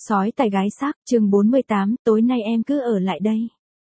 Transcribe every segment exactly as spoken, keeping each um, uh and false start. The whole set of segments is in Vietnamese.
Sói tài gái xác, chương bốn mươi tám, tối nay em cứ ở lại đây.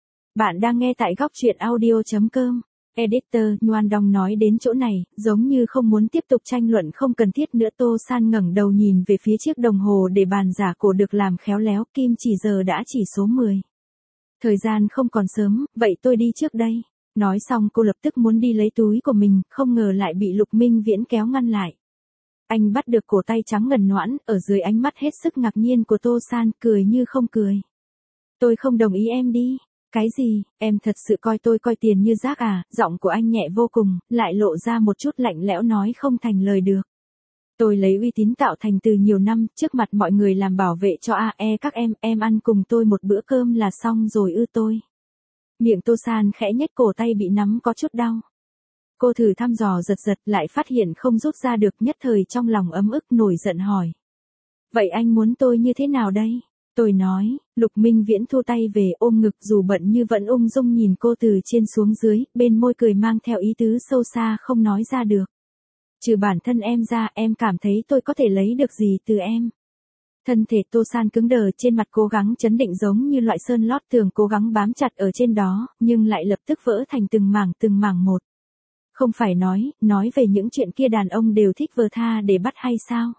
Bạn đang nghe tại góc truyện audio chấm com. Editor, Nhoan Dong nói đến chỗ này, giống như không muốn tiếp tục tranh luận không cần thiết nữa. Tô San ngẩng đầu nhìn về phía chiếc đồng hồ để bàn giả cổ được làm khéo léo, kim chỉ giờ đã chỉ số mười. Thời gian không còn sớm, vậy tôi đi trước đây. Nói xong cô lập tức muốn đi lấy túi của mình, không ngờ lại bị Lục Minh Viễn kéo ngăn lại. Anh bắt được cổ tay trắng ngần noãn, ở dưới ánh mắt hết sức ngạc nhiên của Tô San, cười như không cười. Tôi không đồng ý em đi. Cái gì, em thật sự coi tôi coi tiền như rác à? Giọng của anh nhẹ vô cùng, lại lộ ra một chút lạnh lẽo nói không thành lời được. Tôi lấy uy tín tạo thành từ nhiều năm, trước mặt mọi người làm bảo vệ cho a e các em, em ăn cùng tôi một bữa cơm là xong rồi ư tôi. Miệng Tô San khẽ nhếch, cổ tay bị nắm có chút đau. Cô thử thăm dò giật giật lại phát hiện không rút ra được, nhất thời trong lòng ấm ức nổi giận hỏi. Vậy anh muốn tôi như thế nào đây? Tôi nói, Lục Minh Viễn thu tay về ôm ngực dù bận như vẫn ung dung nhìn cô từ trên xuống dưới, bên môi cười mang theo ý tứ sâu xa không nói ra được. Trừ bản thân em ra, em cảm thấy tôi có thể lấy được gì từ em? Thân thể Tô San cứng đờ, trên mặt cố gắng chấn định giống như loại sơn lót tường cố gắng bám chặt ở trên đó, nhưng lại lập tức vỡ thành từng mảng từng mảng một. Không phải nói, nói về những chuyện kia đàn ông đều thích vờ tha để bắt hay sao?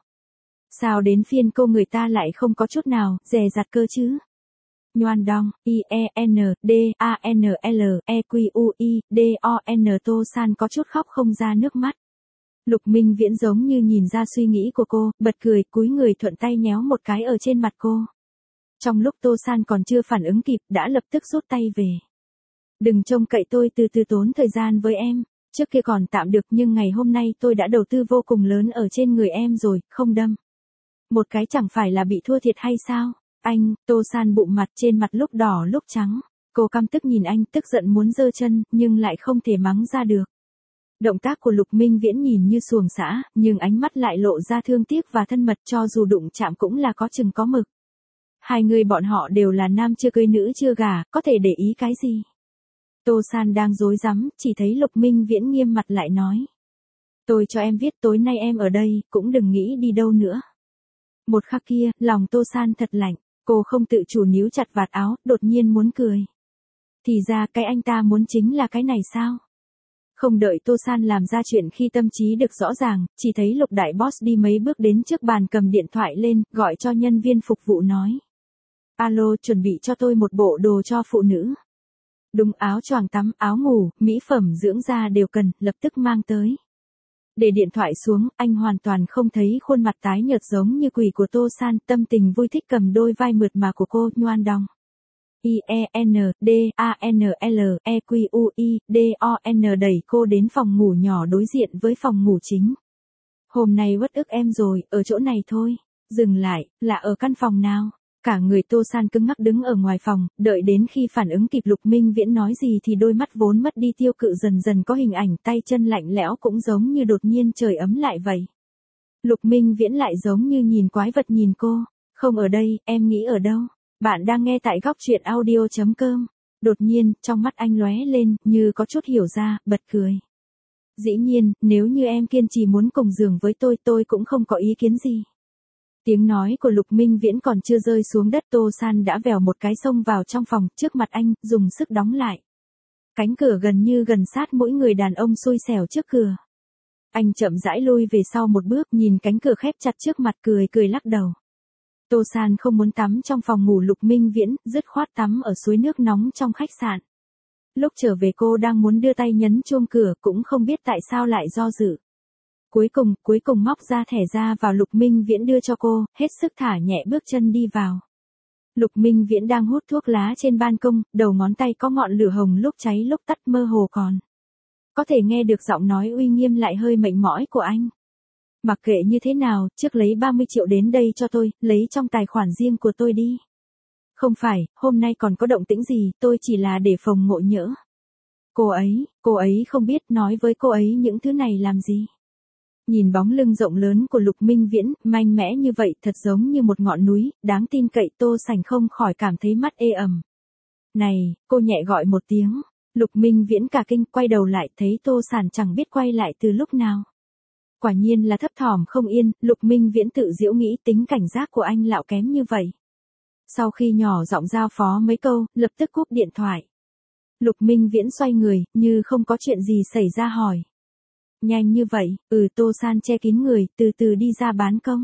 Sao đến phiên cô người ta lại không có chút nào, dè dặt cơ chứ? Nhoan Dong, I E N, D, A N L, E Q U I, D O N. Tô San có chút khóc không ra nước mắt. Lục Minh Viễn giống như nhìn ra suy nghĩ của cô, bật cười, cúi người thuận tay nhéo một cái ở trên mặt cô. Trong lúc Tô San còn chưa phản ứng kịp, đã lập tức rút tay về. Đừng trông cậy tôi từ từ tốn thời gian với em. Trước kia còn tạm được nhưng ngày hôm nay tôi đã đầu tư vô cùng lớn ở trên người em rồi, không đâm. Một cái chẳng phải là bị thua thiệt hay sao? Anh, Tô San bụng mặt trên mặt lúc đỏ lúc trắng. Cô căm tức nhìn anh, tức giận muốn giơ chân, nhưng lại không thể mắng ra được. Động tác của Lục Minh Viễn nhìn như xuồng xã, nhưng ánh mắt lại lộ ra thương tiếc và thân mật, cho dù đụng chạm cũng là có chừng có mực. Hai người bọn họ đều là nam chưa cưới nữ chưa gả, có thể để ý cái gì? Tô San đang rối rắm, chỉ thấy Lục Minh Viễn nghiêm mặt lại nói. Tôi cho em viết tối nay em ở đây, cũng đừng nghĩ đi đâu nữa. Một khắc kia, lòng Tô San thật lạnh, cô không tự chủ níu chặt vạt áo, đột nhiên muốn cười. Thì ra cái anh ta muốn chính là cái này sao? Không đợi Tô San làm ra chuyện khi tâm trí được rõ ràng, chỉ thấy Lục đại boss đi mấy bước đến trước bàn cầm điện thoại lên, gọi cho nhân viên phục vụ nói. Alo, chuẩn bị cho tôi một bộ đồ cho phụ nữ. Đúng, áo choàng tắm, áo ngủ, mỹ phẩm dưỡng da đều cần, lập tức mang tới. Để điện thoại xuống, anh hoàn toàn không thấy khuôn mặt tái nhợt giống như quỷ của Tô San, tâm tình vui thích cầm đôi vai mượt mà của cô, Nhoan Dong. I E N, D, A N L, E Q U I, D O N đẩy cô đến phòng ngủ nhỏ đối diện với phòng ngủ chính. Hôm nay uất ức em rồi, ở chỗ này thôi. Dừng lại, là ở căn phòng nào? Cả người Tô San cứng ngắc đứng ở ngoài phòng, đợi đến khi phản ứng kịp Lục Minh Viễn nói gì thì đôi mắt vốn mất đi tiêu cự dần dần có hình ảnh, tay chân lạnh lẽo cũng giống như đột nhiên trời ấm lại vậy. Lục Minh Viễn lại giống như nhìn quái vật nhìn cô. Không ở đây, em nghĩ ở đâu? Bạn đang nghe tại góc truyện audio chấm com. Đột nhiên, trong mắt anh lóe lên, như có chút hiểu ra, bật cười. Dĩ nhiên, nếu như em kiên trì muốn cùng giường với tôi, tôi cũng không có ý kiến gì. Tiếng nói của Lục Minh Viễn còn chưa rơi xuống đất, Tô San đã vèo một cái xông vào trong phòng, trước mặt anh, dùng sức đóng lại. Cánh cửa gần như gần sát mỗi người đàn ông xui xẻo trước cửa. Anh chậm rãi lui về sau một bước, nhìn cánh cửa khép chặt trước mặt, cười cười lắc đầu. Tô San không muốn tắm trong phòng ngủ Lục Minh Viễn, dứt khoát tắm ở suối nước nóng trong khách sạn. Lúc trở về cô đang muốn đưa tay nhấn chuông cửa, cũng không biết tại sao lại do dự. Cuối cùng, cuối cùng móc ra thẻ ra vào Lục Minh Viễn đưa cho cô, hết sức thả nhẹ bước chân đi vào. Lục Minh Viễn đang hút thuốc lá trên ban công, đầu ngón tay có ngọn lửa hồng lúc cháy lúc tắt mơ hồ còn. Có thể nghe được giọng nói uy nghiêm lại hơi mệnh mỏi của anh. Mặc kệ như thế nào, trước lấy ba mươi triệu đến đây cho tôi, lấy trong tài khoản riêng của tôi đi. Không phải, hôm nay còn có động tĩnh gì, tôi chỉ là để phòng ngộ nhỡ. Cô ấy, cô ấy không biết, nói với cô ấy những thứ này làm gì. Nhìn bóng lưng rộng lớn của Lục Minh Viễn, mạnh mẽ như vậy, thật giống như một ngọn núi, đáng tin cậy, Tô Sảnh không khỏi cảm thấy mắt ê ẩm. Này, cô nhẹ gọi một tiếng. Lục Minh Viễn cả kinh, quay đầu lại, thấy Tô Sản chẳng biết quay lại từ lúc nào. Quả nhiên là thấp thỏm không yên, Lục Minh Viễn tự giễu nghĩ tính cảnh giác của anh lão kém như vậy. Sau khi nhỏ giọng giao phó mấy câu, lập tức cúp điện thoại. Lục Minh Viễn xoay người, như không có chuyện gì xảy ra hỏi. Nhanh như vậy, ừ Tô San che kín người, từ từ đi ra ban công.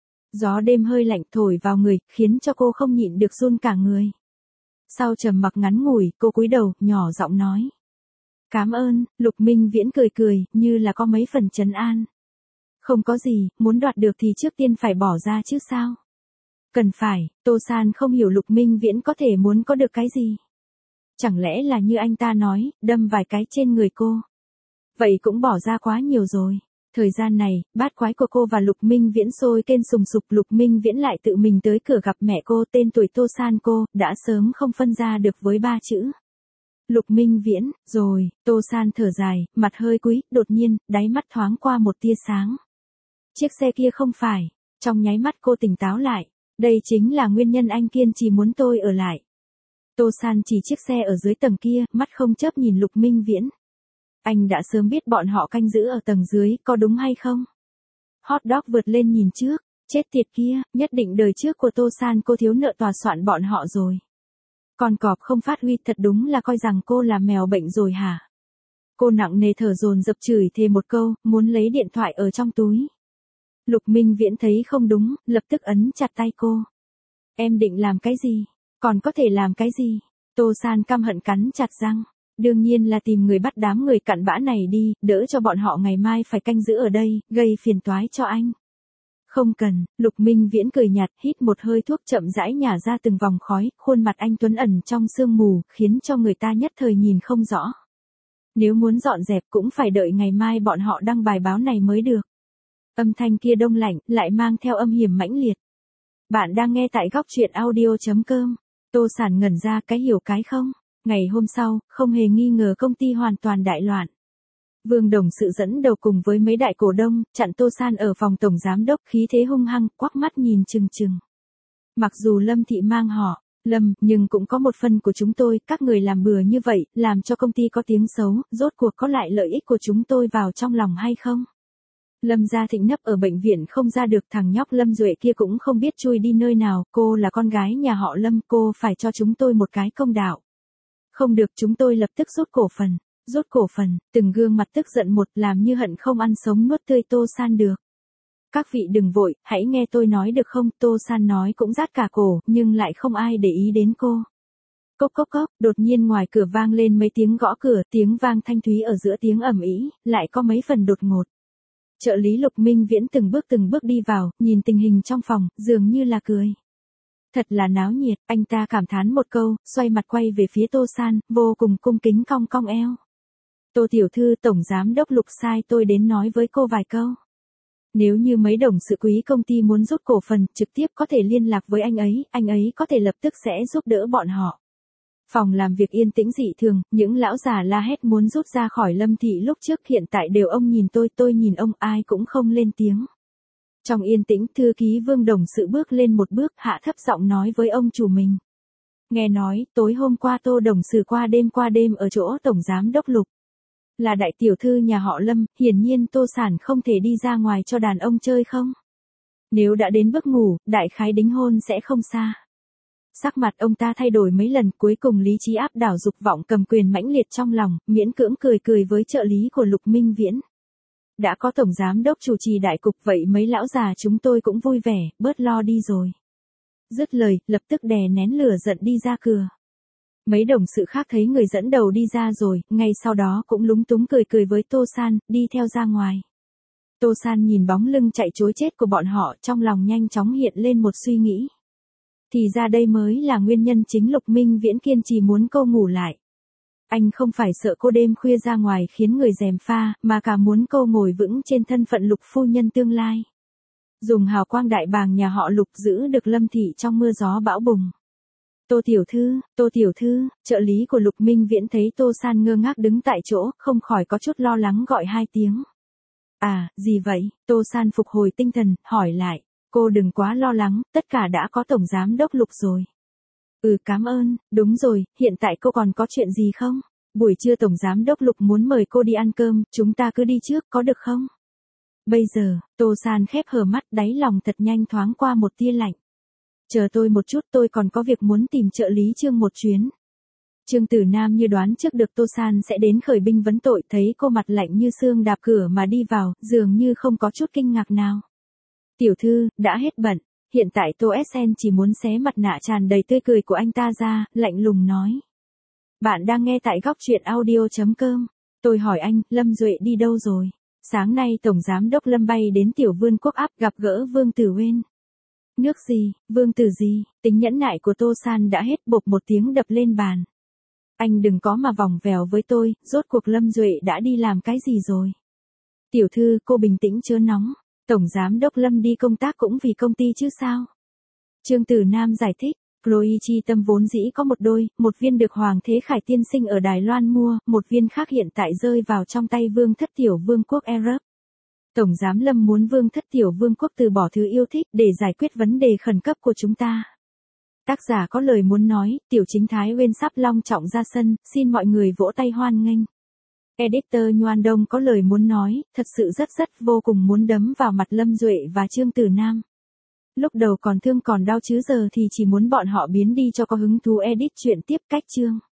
Gió đêm hơi lạnh thổi vào người, khiến cho cô không nhịn được run cả người. Sau trầm mặc ngắn ngủi, cô cúi đầu, nhỏ giọng nói. Cảm ơn, Lục Minh Viễn cười cười, như là có mấy phần trấn an. Không có gì, muốn đoạt được thì trước tiên phải bỏ ra chứ sao. Cần phải, Tô San không hiểu Lục Minh Viễn có thể muốn có được cái gì. Chẳng lẽ là như anh ta nói, đâm vài cái trên người cô. Vậy cũng bỏ ra quá nhiều rồi. Thời gian này, bát quái của cô và Lục Minh Viễn sôi kênh sùng sục. Lục Minh Viễn lại tự mình tới cửa gặp mẹ cô, tên tuổi Tô San cô, đã sớm không phân ra được với ba chữ. Lục Minh Viễn, rồi, Tô San thở dài, mặt hơi cúi, đột nhiên, đáy mắt thoáng qua một tia sáng. Chiếc xe kia không phải, trong nháy mắt cô tỉnh táo lại, đây chính là nguyên nhân anh kiên trì muốn tôi ở lại. Tô San chỉ chiếc xe ở dưới tầng kia, mắt không chớp nhìn Lục Minh Viễn. Anh đã sớm biết bọn họ canh giữ ở tầng dưới, có đúng hay không? Hot dog vượt lên nhìn trước, chết tiệt kia, nhất định đời trước của Tô San cô thiếu nợ tòa soạn bọn họ rồi. Con cọp không phát huy thật đúng là coi rằng cô là mèo bệnh rồi hả? Cô nặng nề thở dồn dập chửi thề một câu, muốn lấy điện thoại ở trong túi. Lục Minh Viễn thấy không đúng, lập tức ấn chặt tay cô. Em định làm cái gì? Còn có thể làm cái gì? Tô San căm hận cắn chặt răng. Đương nhiên là tìm người bắt đám người cặn bã này đi, đỡ cho bọn họ ngày mai phải canh giữ ở đây, gây phiền toái cho anh. Không cần, Lục Minh Viễn cười nhạt, hít một hơi thuốc chậm rãi nhả ra từng vòng khói, khuôn mặt anh tuấn ẩn trong sương mù, khiến cho người ta nhất thời nhìn không rõ. Nếu muốn dọn dẹp cũng phải đợi ngày mai bọn họ đăng bài báo này mới được. Âm thanh kia đông lạnh, lại mang theo âm hiểm mãnh liệt. Bạn đang nghe tại góc truyện audio chấm com. Tô Sản ngẩn ra cái hiểu cái không. Ngày hôm sau, không hề nghi ngờ công ty hoàn toàn đại loạn. Vương Đồng Sự dẫn đầu cùng với mấy đại cổ đông, chặn Tô San ở phòng tổng giám đốc, khí thế hung hăng, quắc mắt nhìn chừng chừng. Mặc dù Lâm Thị mang họ, Lâm, nhưng cũng có một phần của chúng tôi, các người làm bừa như vậy, làm cho công ty có tiếng xấu, rốt cuộc có lại lợi ích của chúng tôi vào trong lòng hay không? Lâm Gia Thịnh nấp ở bệnh viện không ra được, thằng nhóc Lâm Duệ kia cũng không biết chui đi nơi nào, cô là con gái nhà họ Lâm, cô phải cho chúng tôi một cái công đạo. Không được, chúng tôi lập tức rút cổ phần, rút cổ phần, từng gương mặt tức giận một, làm như hận không ăn sống nuốt tươi Tô San được. Các vị đừng vội, hãy nghe tôi nói được không? Tô San nói cũng rát cả cổ, nhưng lại không ai để ý đến cô. Cốc cốc cốc, đột nhiên ngoài cửa vang lên mấy tiếng gõ cửa, tiếng vang thanh thúy ở giữa tiếng ầm ĩ, lại có mấy phần đột ngột. Trợ lý Lục Minh Viễn từng bước từng bước đi vào, nhìn tình hình trong phòng, dường như là cười. Thật là náo nhiệt, anh ta cảm thán một câu, xoay mặt quay về phía Tô San, vô cùng cung kính cong cong eo. Tô tiểu thư, tổng giám đốc Lục sai tôi đến nói với cô vài câu. Nếu như mấy đồng sự quý công ty muốn rút cổ phần, trực tiếp có thể liên lạc với anh ấy, anh ấy có thể lập tức sẽ giúp đỡ bọn họ. Phòng làm việc yên tĩnh dị thường, những lão già la hét muốn rút ra khỏi Lâm Thị lúc trước, hiện tại đều ông nhìn tôi, tôi nhìn ông, ai cũng không lên tiếng. Trong yên tĩnh, thư ký Vương Đồng Sự bước lên một bước, hạ thấp giọng nói với ông chủ mình. Nghe nói, tối hôm qua Tô Đồng Sự qua đêm qua đêm ở chỗ tổng giám đốc Lục. Là đại tiểu thư nhà họ Lâm, hiển nhiên Tô Sản không thể đi ra ngoài cho đàn ông chơi không? Nếu đã đến bước ngủ, đại khái đính hôn sẽ không xa. Sắc mặt ông ta thay đổi mấy lần, cuối cùng lý trí áp đảo dục vọng cầm quyền mãnh liệt trong lòng, miễn cưỡng cười cười với trợ lý của Lục Minh Viễn. Đã có tổng giám đốc chủ trì đại cục, vậy mấy lão già chúng tôi cũng vui vẻ, bớt lo đi rồi. Dứt lời, lập tức đè nén lửa giận đi ra cửa. Mấy đồng sự khác thấy người dẫn đầu đi ra rồi, ngay sau đó cũng lúng túng cười cười với Tô San, đi theo ra ngoài. Tô San nhìn bóng lưng chạy trối chết của bọn họ, trong lòng nhanh chóng hiện lên một suy nghĩ. Thì ra đây mới là nguyên nhân chính Lục Minh Viễn kiên trì muốn cô ngủ lại. Anh không phải sợ cô đêm khuya ra ngoài khiến người gièm pha, mà cả muốn cô ngồi vững trên thân phận Lục phu nhân tương lai. Dùng hào quang đại bàng nhà họ Lục giữ được Lâm Thị trong mưa gió bão bùng. Tô tiểu thư, Tô tiểu thư, trợ lý của Lục Minh Viễn thấy Tô San ngơ ngác đứng tại chỗ, không khỏi có chút lo lắng gọi hai tiếng. À, gì vậy? Tô San phục hồi tinh thần, hỏi lại. Cô đừng quá lo lắng, tất cả đã có tổng giám đốc Lục rồi. Ừ, cảm ơn, đúng rồi, hiện tại cô còn có chuyện gì không? Buổi trưa tổng giám đốc Lục muốn mời cô đi ăn cơm, chúng ta cứ đi trước, có được không? Bây giờ, Tô San khép hờ mắt, đáy lòng thật nhanh thoáng qua một tia lạnh. Chờ tôi một chút, tôi còn có việc muốn tìm trợ lý Trương một chuyến. Trương Tử Nam như đoán trước được Tô San sẽ đến khởi binh vấn tội, thấy cô mặt lạnh như xương đạp cửa mà đi vào, dường như không có chút kinh ngạc nào. Tiểu thư, đã hết bận, hiện tại Tô Sen chỉ muốn xé mặt nạ tràn đầy tươi cười của anh ta ra, lạnh lùng nói. Bạn đang nghe tại góc truyện audio.com. Tôi hỏi anh, Lâm Duệ đi đâu rồi? Sáng nay Tổng Giám đốc Lâm bay đến Tiểu Vươn Quốc áp gặp gỡ Vương Tử Uyên. Nước gì, Vương Tử gì, tính nhẫn nại của Tô San đã hết, bộp một tiếng đập lên bàn. Anh đừng có mà vòng vèo với tôi, rốt cuộc Lâm Duệ đã đi làm cái gì rồi? Tiểu thư, cô bình tĩnh chớ nóng, Tổng Giám đốc Lâm đi công tác cũng vì công ty chứ sao? Trương Tử Nam giải thích, Chloe Chi Tâm vốn dĩ có một đôi, một viên được Hoàng Thế Khải tiên sinh ở Đài Loan mua, một viên khác hiện tại rơi vào trong tay Vương Thất Tiểu Vương quốc Arab. Tổng Giám Lâm muốn Vương Thất Tiểu Vương quốc từ bỏ thứ yêu thích để giải quyết vấn đề khẩn cấp của chúng ta. Tác giả có lời muốn nói, Tiểu Chính Thái Uyên sắp long trọng ra sân, xin mọi người vỗ tay hoan nghênh. Editor Nhoan Đông có lời muốn nói, thật sự rất rất vô cùng muốn đấm vào mặt Lâm Duệ và Trương Tử Nam. Lúc đầu còn thương còn đau chứ giờ thì chỉ muốn bọn họ biến đi cho có hứng thú edit chuyện tiếp cách chương.